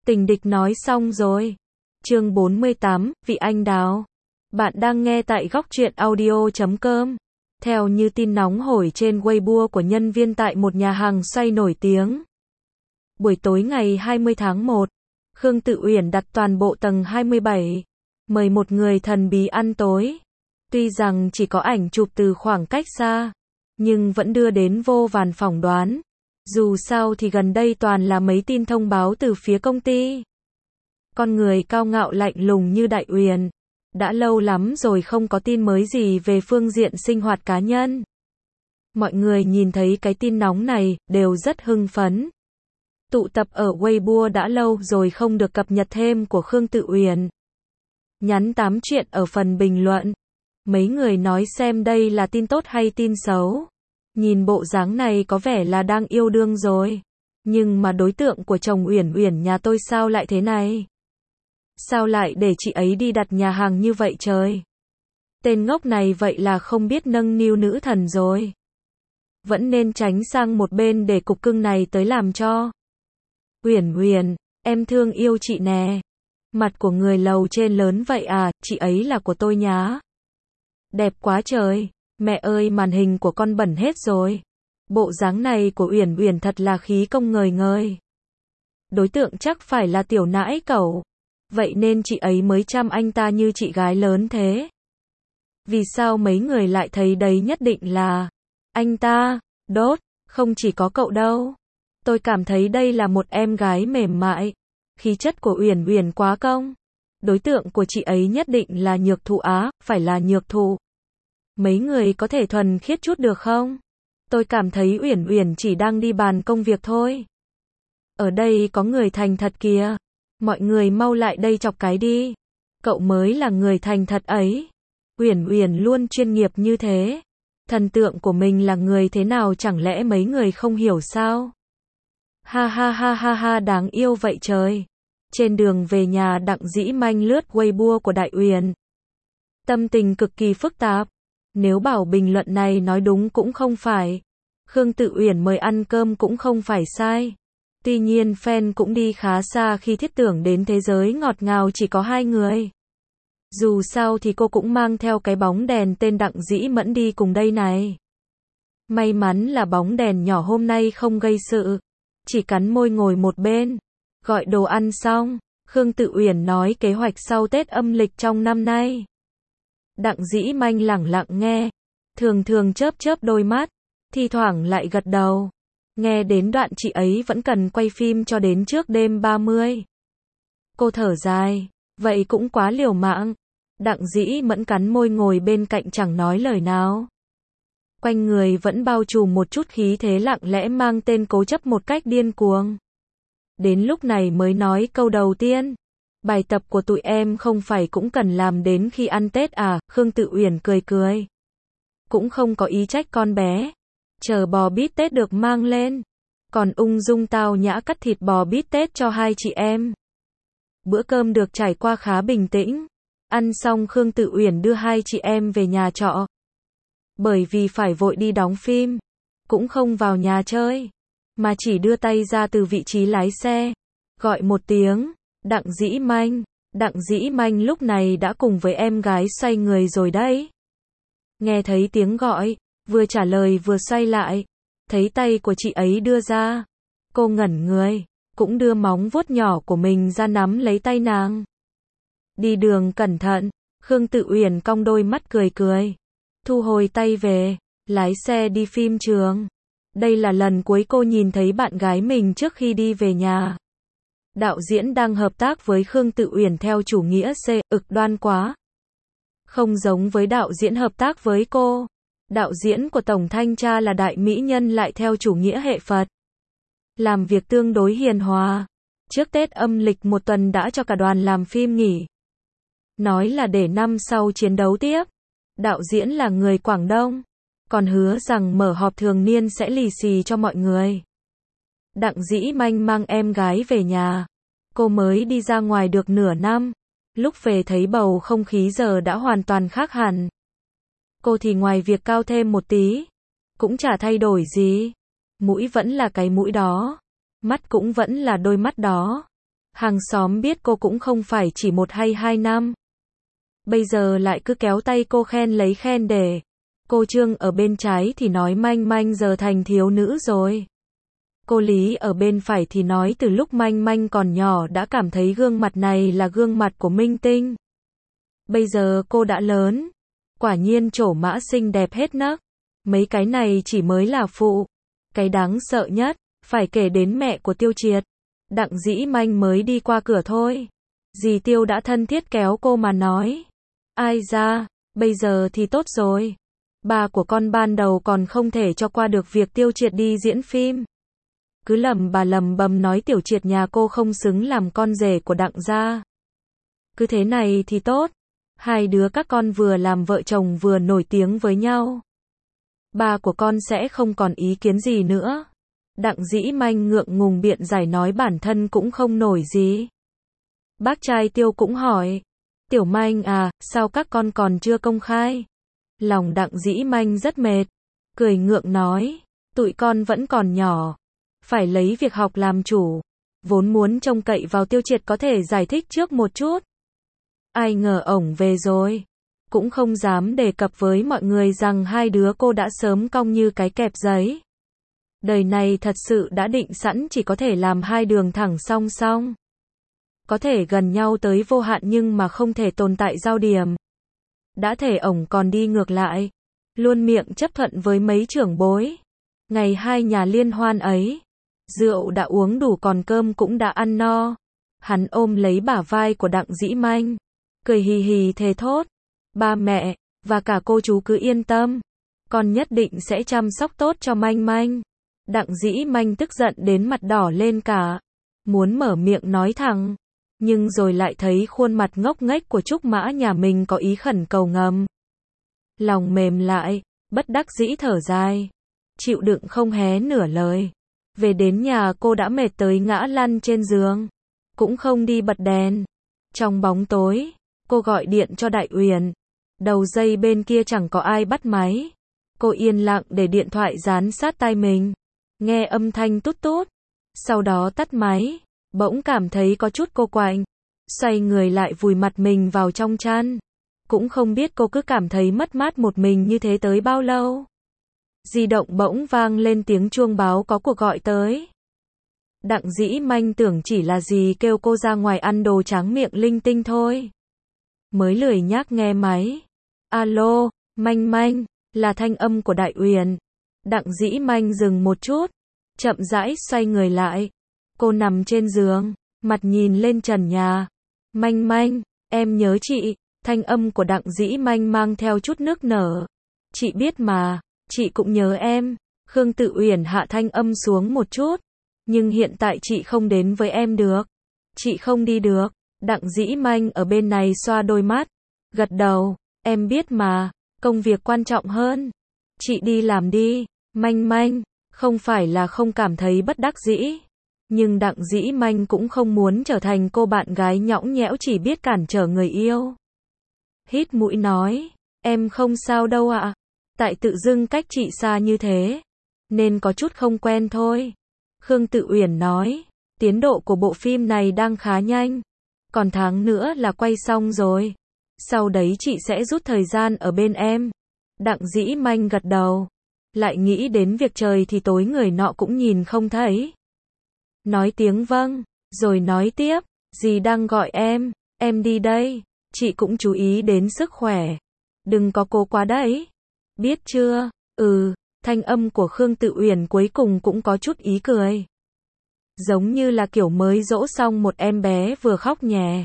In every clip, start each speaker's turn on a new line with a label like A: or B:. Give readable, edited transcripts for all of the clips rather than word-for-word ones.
A: Tình địch nói xong rồi. Chương 48, Vị Anh Đào. Bạn đang nghe tại góc truyện audio.com. Theo như tin nóng hổi trên Weibo của nhân viên tại một nhà hàng xoay nổi tiếng. Buổi tối ngày 20 tháng 1, Khương Tự Uyển đặt toàn bộ tầng 27, mời một người thần bí ăn tối. Tuy rằng chỉ có ảnh chụp từ khoảng cách xa, nhưng vẫn đưa đến vô vàn phỏng đoán. Dù sao thì gần đây toàn là mấy tin thông báo từ phía công ty. Con người cao ngạo lạnh lùng như Đại Uyển, đã lâu lắm rồi không có tin mới gì về phương diện sinh hoạt cá nhân. Mọi người nhìn thấy cái tin nóng này, đều rất hưng phấn. Tụ tập ở Weibo đã lâu rồi không được cập nhật thêm của Khương Tự Uyển. Nhắn tám chuyện ở phần bình luận. Mấy người nói xem đây là tin tốt hay tin xấu. Nhìn bộ dáng này có vẻ là đang yêu đương rồi. Nhưng mà đối tượng của chồng Uyển Uyển nhà tôi sao lại thế này? Sao lại để chị ấy đi đặt nhà hàng như vậy trời? Tên ngốc này vậy là không biết nâng niu nữ thần rồi. Vẫn nên tránh sang một bên để cục cưng này tới làm cho. Uyển Uyển, em thương yêu chị nè. Mặt của người lầu trên lớn vậy à, chị ấy là của tôi nhá. Đẹp quá trời. Mẹ ơi, màn hình của con bẩn hết rồi. Bộ dáng này của Uyển Uyển thật là khí công ngời ngời. Đối tượng chắc phải là tiểu nãi cẩu. Vậy nên chị ấy mới chăm anh ta như chị gái lớn thế. Vì sao mấy người lại thấy đấy nhất định là anh ta? Đốt, không chỉ có cậu đâu. Tôi cảm thấy đây là một em gái mềm mại. Khí chất của Uyển Uyển quá công. Đối tượng của chị ấy nhất định là Nhược Thụ á, phải là Nhược Thụ. Mấy người có thể thuần khiết chút được không? Tôi cảm thấy Uyển Uyển chỉ đang đi bàn công việc thôi. Ở đây có người thành thật kìa. Mọi người mau lại đây chọc cái đi. Cậu mới là người thành thật ấy. Uyển Uyển luôn chuyên nghiệp như thế. Thần tượng của mình là người thế nào chẳng lẽ mấy người không hiểu sao? Ha ha ha ha ha, đáng yêu vậy trời. Trên đường về nhà, Đặng Dĩ Manh lướt Weibo của Đại Uyển. Tâm tình cực kỳ phức tạp. Nếu bảo bình luận này nói đúng cũng không phải. Khương Tự Uyển mời ăn cơm cũng không phải sai. Tuy nhiên fan cũng đi khá xa khi thiết tưởng đến thế giới ngọt ngào chỉ có hai người. Dù sao thì cô cũng mang theo cái bóng đèn tên Đặng Dĩ Mẫn đi cùng đây này. May mắn là bóng đèn nhỏ hôm nay không gây sự. Chỉ cắn môi ngồi một bên. Gọi đồ ăn xong, Khương Tự Uyển nói kế hoạch sau Tết âm lịch trong năm nay. Đặng Dĩ Manh lẳng lặng nghe, thường thường chớp chớp đôi mắt, thi thoảng lại gật đầu. Nghe đến đoạn chị ấy vẫn cần quay phim cho đến trước đêm 30. Cô thở dài, vậy cũng quá liều mạng. Đặng Dĩ Mẫn cắn môi ngồi bên cạnh chẳng nói lời nào. Quanh người vẫn bao trùm một chút khí thế lặng lẽ mang tên cố chấp một cách điên cuồng. Đến lúc này mới nói câu đầu tiên. Bài tập của tụi em không phải cũng cần làm đến khi ăn Tết à? Khương Tự Uyển cười cười. Cũng không có ý trách con bé. Chờ bò bít tết được mang lên. Còn ung dung tao nhã cắt thịt bò bít tết cho hai chị em. Bữa cơm được trải qua khá bình tĩnh. Ăn xong Khương Tự Uyển đưa hai chị em về nhà trọ. Bởi vì phải vội đi đóng phim. Cũng không vào nhà chơi. Mà chỉ đưa tay ra từ vị trí lái xe. Gọi một tiếng. Đặng Dĩ Manh. Đặng Dĩ Manh lúc này đã cùng với em gái xoay người rồi đấy. Nghe thấy tiếng gọi, vừa trả lời vừa xoay lại. Thấy tay của chị ấy đưa ra. Cô ngẩn người, cũng đưa móng vuốt nhỏ của mình ra nắm lấy tay nàng. Đi đường cẩn thận. Khương Tự Uyển cong đôi mắt cười cười. Thu hồi tay về, lái xe đi phim trường. Đây là lần cuối cô nhìn thấy bạn gái mình trước khi đi về nhà. Đạo diễn đang hợp tác với Khương Tự Uyển theo chủ nghĩa cực đoan quá. Không giống với đạo diễn hợp tác với cô. Đạo diễn của Tổng Thanh tra là đại mỹ nhân lại theo chủ nghĩa hệ Phật. Làm việc tương đối hiền hòa. Trước Tết âm lịch một tuần đã cho cả đoàn làm phim nghỉ. Nói là để năm sau chiến đấu tiếp. Đạo diễn là người Quảng Đông. Còn hứa rằng mở họp thường niên sẽ lì xì cho mọi người. Đặng Dĩ Manh mang em gái về nhà. Cô mới đi ra ngoài được nửa năm. Lúc về thấy bầu không khí giờ đã hoàn toàn khác hẳn. Cô thì ngoài việc cao thêm một tí, cũng chả thay đổi gì. Mũi vẫn là cái mũi đó. Mắt cũng vẫn là đôi mắt đó. Hàng xóm biết cô cũng không phải chỉ 1 hay 2 năm. Bây giờ lại cứ kéo tay cô khen lấy khen để. Cô Trương ở bên trái thì nói Manh Manh giờ thành thiếu nữ rồi. Cô Lý ở bên phải thì nói từ lúc Manh Manh còn nhỏ đã cảm thấy gương mặt này là gương mặt của minh tinh. Bây giờ cô đã lớn. Quả nhiên trổ mã xinh đẹp hết nấc. Mấy cái này chỉ mới là phụ. Cái đáng sợ nhất, phải kể đến mẹ của Tiêu Triệt. Đặng Dĩ Manh mới đi qua cửa thôi. Dì Tiêu đã thân thiết kéo cô mà nói. Ai ra, bây giờ thì tốt rồi. Bà của con ban đầu còn không thể cho qua được việc Tiêu Triệt đi diễn phim. Cứ lầm bầm nói Tiểu Triệt nhà cô không xứng làm con rể của Đặng gia. Cứ thế này thì tốt. Hai đứa các con vừa làm vợ chồng vừa nổi tiếng với nhau. Bà của con sẽ không còn ý kiến gì nữa. Đặng Dĩ Manh ngượng ngùng biện giải nói bản thân cũng không nổi gì. Bác trai Tiêu cũng hỏi. Tiểu Manh à, sao các con còn chưa công khai? Lòng Đặng Dĩ Manh rất mệt. Cười ngượng nói. Tụi con vẫn còn nhỏ. Phải lấy việc học làm chủ. Vốn muốn trông cậy vào Tiêu Triệt có thể giải thích trước một chút. Ai ngờ ổng về rồi. Cũng không dám đề cập với mọi người rằng hai đứa cô đã sớm cong như cái kẹp giấy. Đời này thật sự đã định sẵn chỉ có thể làm hai đường thẳng song song. Có thể gần nhau tới vô hạn nhưng mà không thể tồn tại giao điểm. Đã thể ổng còn đi ngược lại. Luôn miệng chấp thuận với mấy trưởng bối. Ngày hai nhà liên hoan ấy. Rượu đã uống đủ còn cơm cũng đã ăn no. Hắn ôm lấy bả vai của Đặng Dĩ Manh. Cười hì hì thề thốt. Ba mẹ, và cả cô chú cứ yên tâm. Con nhất định sẽ chăm sóc tốt cho Manh Manh. Đặng Dĩ Manh tức giận đến mặt đỏ lên cả. Muốn mở miệng nói thẳng. Nhưng rồi lại thấy khuôn mặt ngốc nghếch của Trúc Mã nhà mình có ý khẩn cầu ngầm. Lòng mềm lại, bất đắc dĩ thở dài. Chịu đựng không hé nửa lời. Về đến nhà cô đã mệt tới ngã lăn trên giường. Cũng không đi bật đèn. Trong bóng tối, cô gọi điện cho Đại Uyển. Đầu dây bên kia chẳng có ai bắt máy. Cô yên lặng để điện thoại dán sát tai mình. Nghe âm thanh tút tút. Sau đó tắt máy. Bỗng cảm thấy có chút cô quạnh. Xoay người lại vùi mặt mình vào trong chăn. Cũng không biết cô cứ cảm thấy mất mát một mình như thế tới bao lâu. Di động bỗng vang lên tiếng chuông báo có cuộc gọi tới. Đặng Dĩ Manh tưởng chỉ là gì kêu cô ra ngoài ăn đồ tráng miệng linh tinh thôi. Mới lười nhác nghe máy. Alo, Manh Manh, là thanh âm của Đại Uyển. Đặng Dĩ Manh dừng một chút. Chậm rãi xoay người lại. Cô nằm trên giường, mặt nhìn lên trần nhà. Manh Manh, em nhớ chị. Thanh âm của Đặng Dĩ Manh mang theo chút nước nở. Chị biết mà, chị cũng nhớ em. Khương Tự Uyển hạ thanh âm xuống một chút. Nhưng hiện tại chị không đến với em được. Chị không đi được. Đặng Dĩ Manh ở bên này xoa đôi mắt. Gật đầu, em biết mà, công việc quan trọng hơn. Chị đi làm đi. Manh Manh, không phải là không cảm thấy bất đắc dĩ. Nhưng Đặng Dĩ Manh cũng không muốn trở thành cô bạn gái nhõng nhẽo chỉ biết cản trở người yêu. Hít mũi nói, em không sao đâu ạ. Tại tự dưng cách chị xa như thế. Nên có chút không quen thôi. Khương Tự Uyển nói, tiến độ của bộ phim này đang khá nhanh. Còn tháng nữa là quay xong rồi. Sau đấy chị sẽ rút thời gian ở bên em. Đặng Dĩ Manh gật đầu. Lại nghĩ đến việc trời thì tối người nọ cũng nhìn không thấy. Nói tiếng vâng, rồi nói tiếp, dì đang gọi em đi đây. Chị cũng chú ý đến sức khỏe. Đừng có cố quá đấy. Biết chưa? Thanh âm của Khương Tự Uyển cuối cùng cũng có chút ý cười. Giống như là kiểu mới dỗ xong một em bé vừa khóc nhè.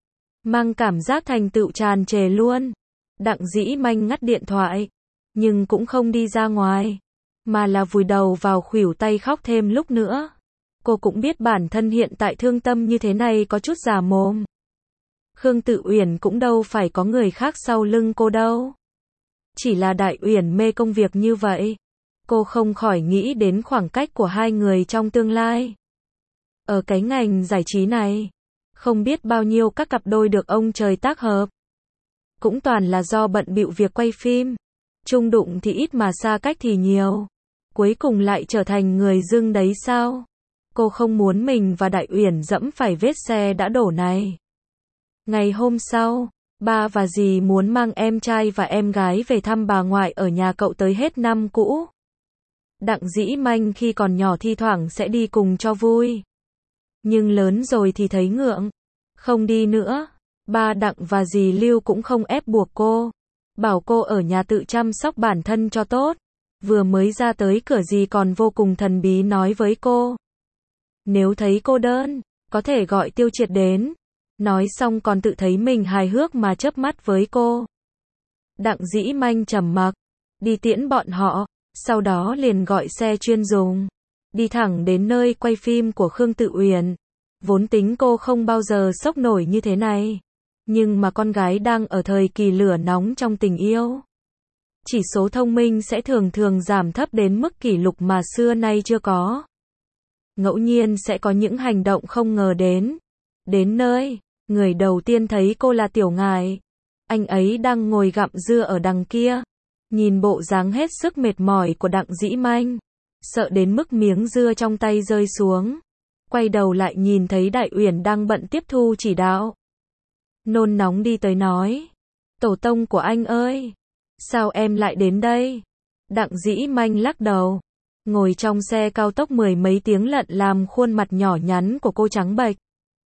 A: Mang cảm giác thành tựu tràn trề luôn. Đặng Dĩ Manh ngắt điện thoại. Nhưng cũng không đi ra ngoài. Mà là vùi đầu vào khuỷu tay khóc thêm lúc nữa. Cô cũng biết bản thân hiện tại thương tâm như thế này có chút già mồm. Khương Tự Uyển cũng đâu phải có người khác sau lưng cô đâu. Chỉ là Đại Uyển mê công việc như vậy. Cô không khỏi nghĩ đến khoảng cách của hai người trong tương lai. Ở cái ngành giải trí này, không biết bao nhiêu các cặp đôi được ông trời tác hợp. Cũng toàn là do bận bịu việc quay phim. Chung đụng thì ít mà xa cách thì nhiều. Cuối cùng lại trở thành người dưng đấy sao? Cô không muốn mình và Đại Uyển dẫm phải vết xe đã đổ này. Ngày hôm sau, ba và dì muốn mang em trai và em gái về thăm bà ngoại ở nhà cậu tới hết năm cũ. Đặng Dĩ Manh khi còn nhỏ thi thoảng sẽ đi cùng cho vui. Nhưng lớn rồi thì thấy ngượng, không đi nữa. Ba Đặng và dì Lưu cũng không ép buộc cô, bảo cô ở nhà tự chăm sóc bản thân cho tốt. Vừa mới ra tới cửa dì còn vô cùng thần bí nói với cô. Nếu thấy cô đơn, có thể gọi Tiêu Triệt đến. Nói xong còn tự thấy mình hài hước mà chớp mắt với cô. Đặng Dĩ Manh trầm mặc, đi tiễn bọn họ, sau đó liền gọi xe chuyên dùng, đi thẳng đến nơi quay phim của Khương Tự Uyển. Vốn tính cô không bao giờ sốc nổi như thế này, nhưng mà con gái đang ở thời kỳ lửa nóng trong tình yêu. Chỉ số thông minh sẽ thường thường giảm thấp đến mức kỷ lục mà xưa nay chưa có. Ngẫu nhiên sẽ có những hành động không ngờ đến. Đến nơi, người đầu tiên thấy cô là Tiểu Ngải. Anh ấy đang ngồi gặm dưa ở đằng kia. Nhìn bộ dáng hết sức mệt mỏi của Đặng Dĩ Manh, sợ đến mức miếng dưa trong tay rơi xuống. Quay đầu lại nhìn thấy Đại Uyển đang bận tiếp thu chỉ đạo. Nôn nóng đi tới nói. Tổ tông của anh ơi! Sao em lại đến đây? Đặng Dĩ Manh lắc đầu. Ngồi trong xe cao tốc mười mấy tiếng lận làm khuôn mặt nhỏ nhắn của cô trắng bệch.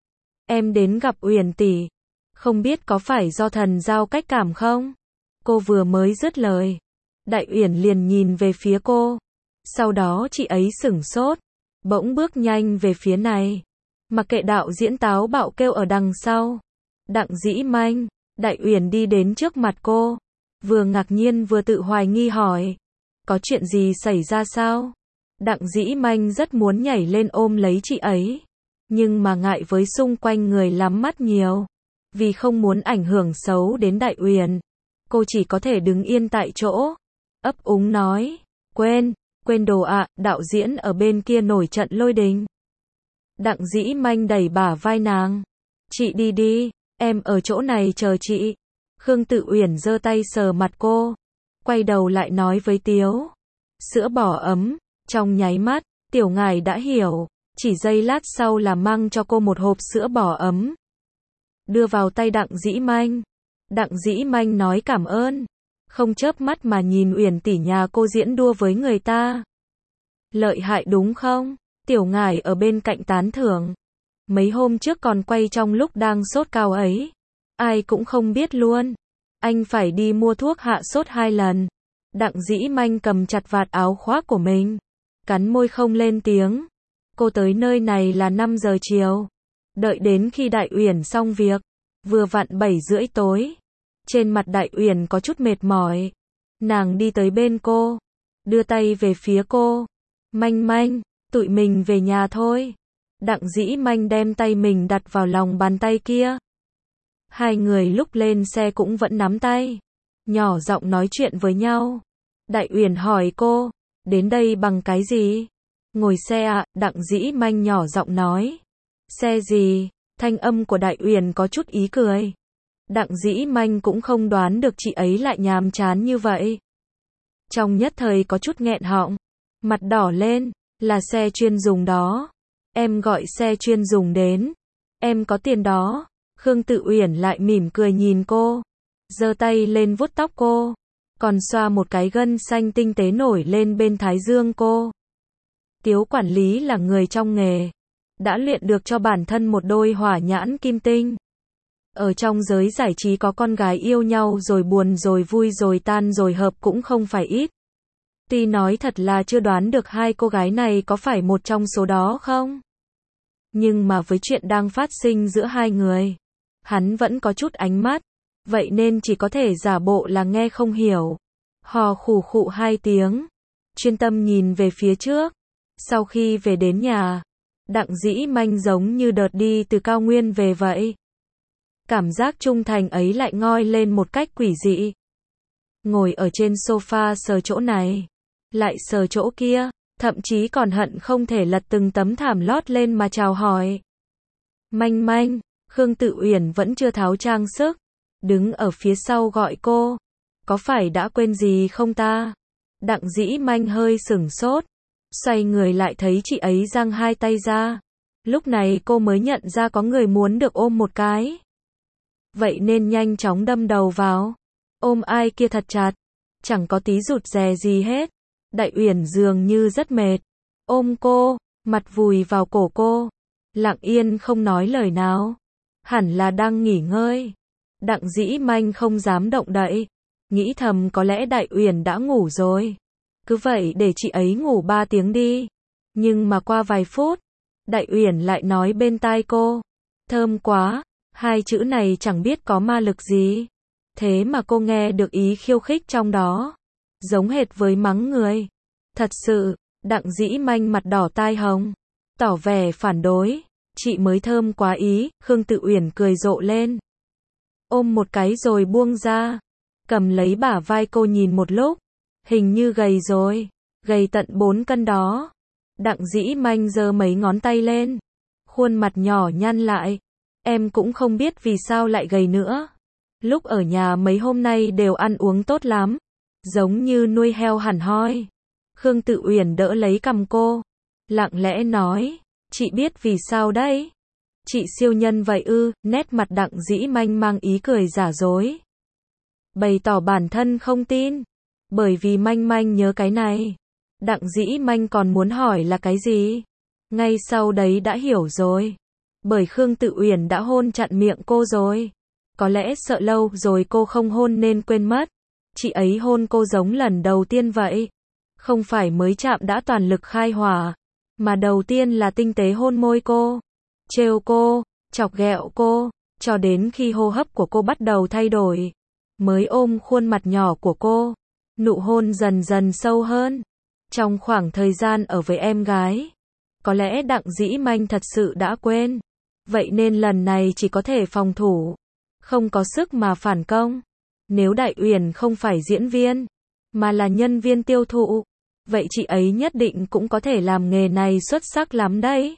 A: Em đến gặp Uyển tỷ. Không biết có phải do thần giao cách cảm không? Cô vừa mới dứt lời, Đại Uyển liền nhìn về phía cô. Sau đó chị ấy sửng sốt, bỗng bước nhanh về phía này. Mặc kệ đạo diễn táo bạo kêu ở đằng sau. Đặng Dĩ Manh, Đại Uyển đi đến trước mặt cô. Vừa ngạc nhiên vừa tự hoài nghi hỏi. Có chuyện gì xảy ra sao? Đặng Dĩ Manh rất muốn nhảy lên ôm lấy chị ấy. Nhưng mà ngại với xung quanh người lắm mắt nhiều. Vì không muốn ảnh hưởng xấu đến Đại Uyển. Cô chỉ có thể đứng yên tại chỗ. Ấp úng nói. Quên đồ ạ, đạo diễn ở bên kia nổi trận lôi đình. Đặng Dĩ Manh đẩy bả vai nàng. Chị đi đi, em ở chỗ này chờ chị. Khương Tự Uyển giơ tay sờ mặt cô. Quay đầu lại nói với Tiếu. Sữa bò ấm. Trong nháy mắt, Tiểu Ngải đã hiểu. Chỉ giây lát sau là mang cho cô một hộp sữa bò ấm. Đưa vào tay Đặng Dĩ Manh. Đặng Dĩ Manh nói cảm ơn. Không chớp mắt mà nhìn Uyển tỷ nhà cô diễn đua với người ta. Lợi hại đúng không? Tiểu Ngải ở bên cạnh tán thưởng. Mấy hôm trước còn quay trong lúc đang sốt cao ấy. Ai cũng không biết luôn. Anh phải đi mua thuốc hạ sốt 2 lần. Đặng Dĩ Manh cầm chặt vạt áo khoác của mình. Cắn môi không lên tiếng. Cô tới nơi này là 5 giờ chiều. Đợi đến khi Đại Uyển xong việc. Vừa vặn 7 rưỡi tối. Trên mặt Đại Uyển có chút mệt mỏi. Nàng đi tới bên cô. Đưa tay về phía cô. Manh, tụi mình về nhà thôi. Đặng Dĩ Manh đem tay mình đặt vào lòng bàn tay kia. Hai người lúc lên xe cũng vẫn nắm tay. Nhỏ giọng nói chuyện với nhau. Đại Uyển hỏi cô. Đến đây bằng cái gì? Ngồi xe ạ, Đặng Dĩ Manh nhỏ giọng nói. Xe gì? Thanh âm của Đại Uyển có chút ý cười. Đặng Dĩ Manh cũng không đoán được chị ấy lại nhàm chán như vậy. Trong nhất thời có chút nghẹn họng. Mặt đỏ lên. Là xe chuyên dùng đó. Em gọi xe chuyên dùng đến. Em có tiền đó. Khương Tự Uyển lại mỉm cười nhìn cô. Giơ tay lên vuốt tóc cô. Còn xoa một cái gân xanh tinh tế nổi lên bên thái dương cô. Tiếu quản lý là người trong nghề. Đã luyện được cho bản thân một đôi hỏa nhãn kim tinh. Ở trong giới giải trí có con gái yêu nhau rồi buồn rồi vui rồi tan rồi hợp cũng không phải ít. Tuy nói thật là chưa đoán được hai cô gái này có phải một trong số đó không? Nhưng mà với chuyện đang phát sinh giữa hai người, hắn vẫn có chút ánh mắt, vậy nên chỉ có thể giả bộ là nghe không hiểu. Hò khủ khụ 2 tiếng, chuyên tâm nhìn về phía trước. Sau khi về đến nhà, Đặng Dĩ Manh giống như đợt đi từ cao nguyên về vậy. Cảm giác trung thành ấy lại ngoi lên một cách quỷ dị. Ngồi ở trên sofa sờ chỗ này, lại sờ chỗ kia, thậm chí còn hận không thể lật từng tấm thảm lót lên mà chào hỏi. Manh, Khương Tự Uyển vẫn chưa tháo trang sức, đứng ở phía sau gọi cô. Có phải đã quên gì không ta? Đặng Dĩ Manh hơi sửng sốt, Xoay người lại thấy chị ấy giang hai tay ra. Lúc này cô mới nhận ra có người muốn được ôm một cái. Vậy nên nhanh chóng đâm đầu vào. Ôm ai kia thật chặt. Chẳng có tí rụt rè gì hết. Đại Uyển dường như rất mệt. Ôm cô, mặt vùi vào cổ cô. Lặng yên không nói lời nào. Hẳn là đang nghỉ ngơi. Đặng Dĩ Manh không dám động đậy. Nghĩ thầm có lẽ Đại Uyển đã ngủ rồi. Cứ vậy để chị ấy ngủ 3 tiếng đi. Nhưng mà qua vài phút, Đại Uyển lại nói bên tai cô. Thơm quá, 2 chữ này chẳng biết có ma lực gì. Thế mà cô nghe được ý khiêu khích trong đó. Giống hệt với mắng người. Thật sự, Đặng Dĩ Manh mặt đỏ tai hồng. Tỏ vẻ phản đối. Chị mới thơm quá ý, Khương Tự Uyển cười rộ lên. Ôm một cái rồi buông ra. Cầm lấy bả vai cô nhìn một lúc. Hình như gầy rồi. Gầy tận 4 cân đó. Đặng Dĩ Manh giơ mấy ngón tay lên. Khuôn mặt nhỏ nhăn lại. Em cũng không biết vì sao lại gầy nữa. Lúc ở nhà mấy hôm nay đều ăn uống tốt lắm. Giống như nuôi heo hẳn hoi. Khương Tự Uyển đỡ lấy cằm cô. Lặng lẽ nói. Chị biết vì sao đấy? Chị siêu nhân vậy ư? Nét mặt Đặng Dĩ Manh mang ý cười giả dối. Bày tỏ bản thân không tin. Bởi vì Manh Manh nhớ cái này. Đặng Dĩ Manh còn muốn hỏi là cái gì? Ngay sau đấy đã hiểu rồi. Bởi Khương Tự Uyển đã hôn chặn miệng cô rồi. Có lẽ sợ lâu rồi cô không hôn nên quên mất. Chị ấy hôn cô giống lần đầu tiên vậy. Không phải mới chạm đã toàn lực khai hỏa. Mà đầu tiên là tinh tế hôn môi cô. Trêu cô, chọc ghẹo cô. Cho đến khi hô hấp của cô bắt đầu thay đổi. Mới ôm khuôn mặt nhỏ của cô. Nụ hôn dần dần sâu hơn. Trong khoảng thời gian ở với em gái. Có lẽ Đặng Dĩ Manh thật sự đã quên. Vậy nên lần này chỉ có thể phòng thủ. Không có sức mà phản công. Nếu Đại Uyển không phải diễn viên, mà là nhân viên tiêu thụ, vậy chị ấy nhất định cũng có thể làm nghề này xuất sắc lắm đấy.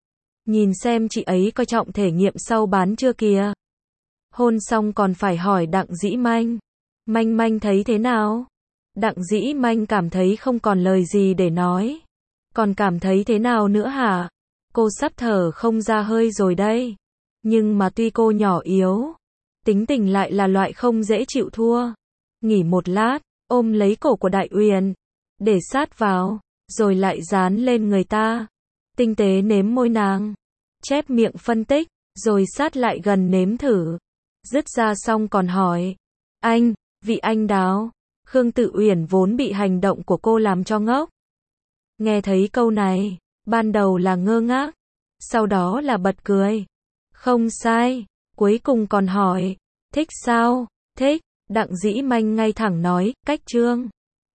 A: Nhìn xem chị ấy coi trọng thể nghiệm sau bán chưa kìa. Hôn xong còn phải hỏi Đặng Dĩ Manh. Manh Manh thấy thế nào? Đặng Dĩ Manh cảm thấy không còn lời gì để nói. Còn cảm thấy thế nào nữa hả? Cô sắp thở không ra hơi rồi đây. Nhưng mà tuy cô nhỏ yếu, tính tình lại là loại không dễ chịu thua. Nghỉ một lát, ôm lấy cổ của Đại Uyển, để sát vào, rồi lại dán lên người ta. Tinh tế nếm môi nàng, chép miệng phân tích, rồi sát lại gần nếm thử. Dứt ra xong còn hỏi. Anh, vị anh đáo. Khương Tự Uyển vốn bị hành động của cô làm cho ngốc. Nghe thấy câu này, ban đầu là ngơ ngác, sau đó là bật cười. Không sai, cuối cùng còn hỏi. Thích sao? Thích. Đặng Dĩ Manh ngay thẳng nói, cách trương.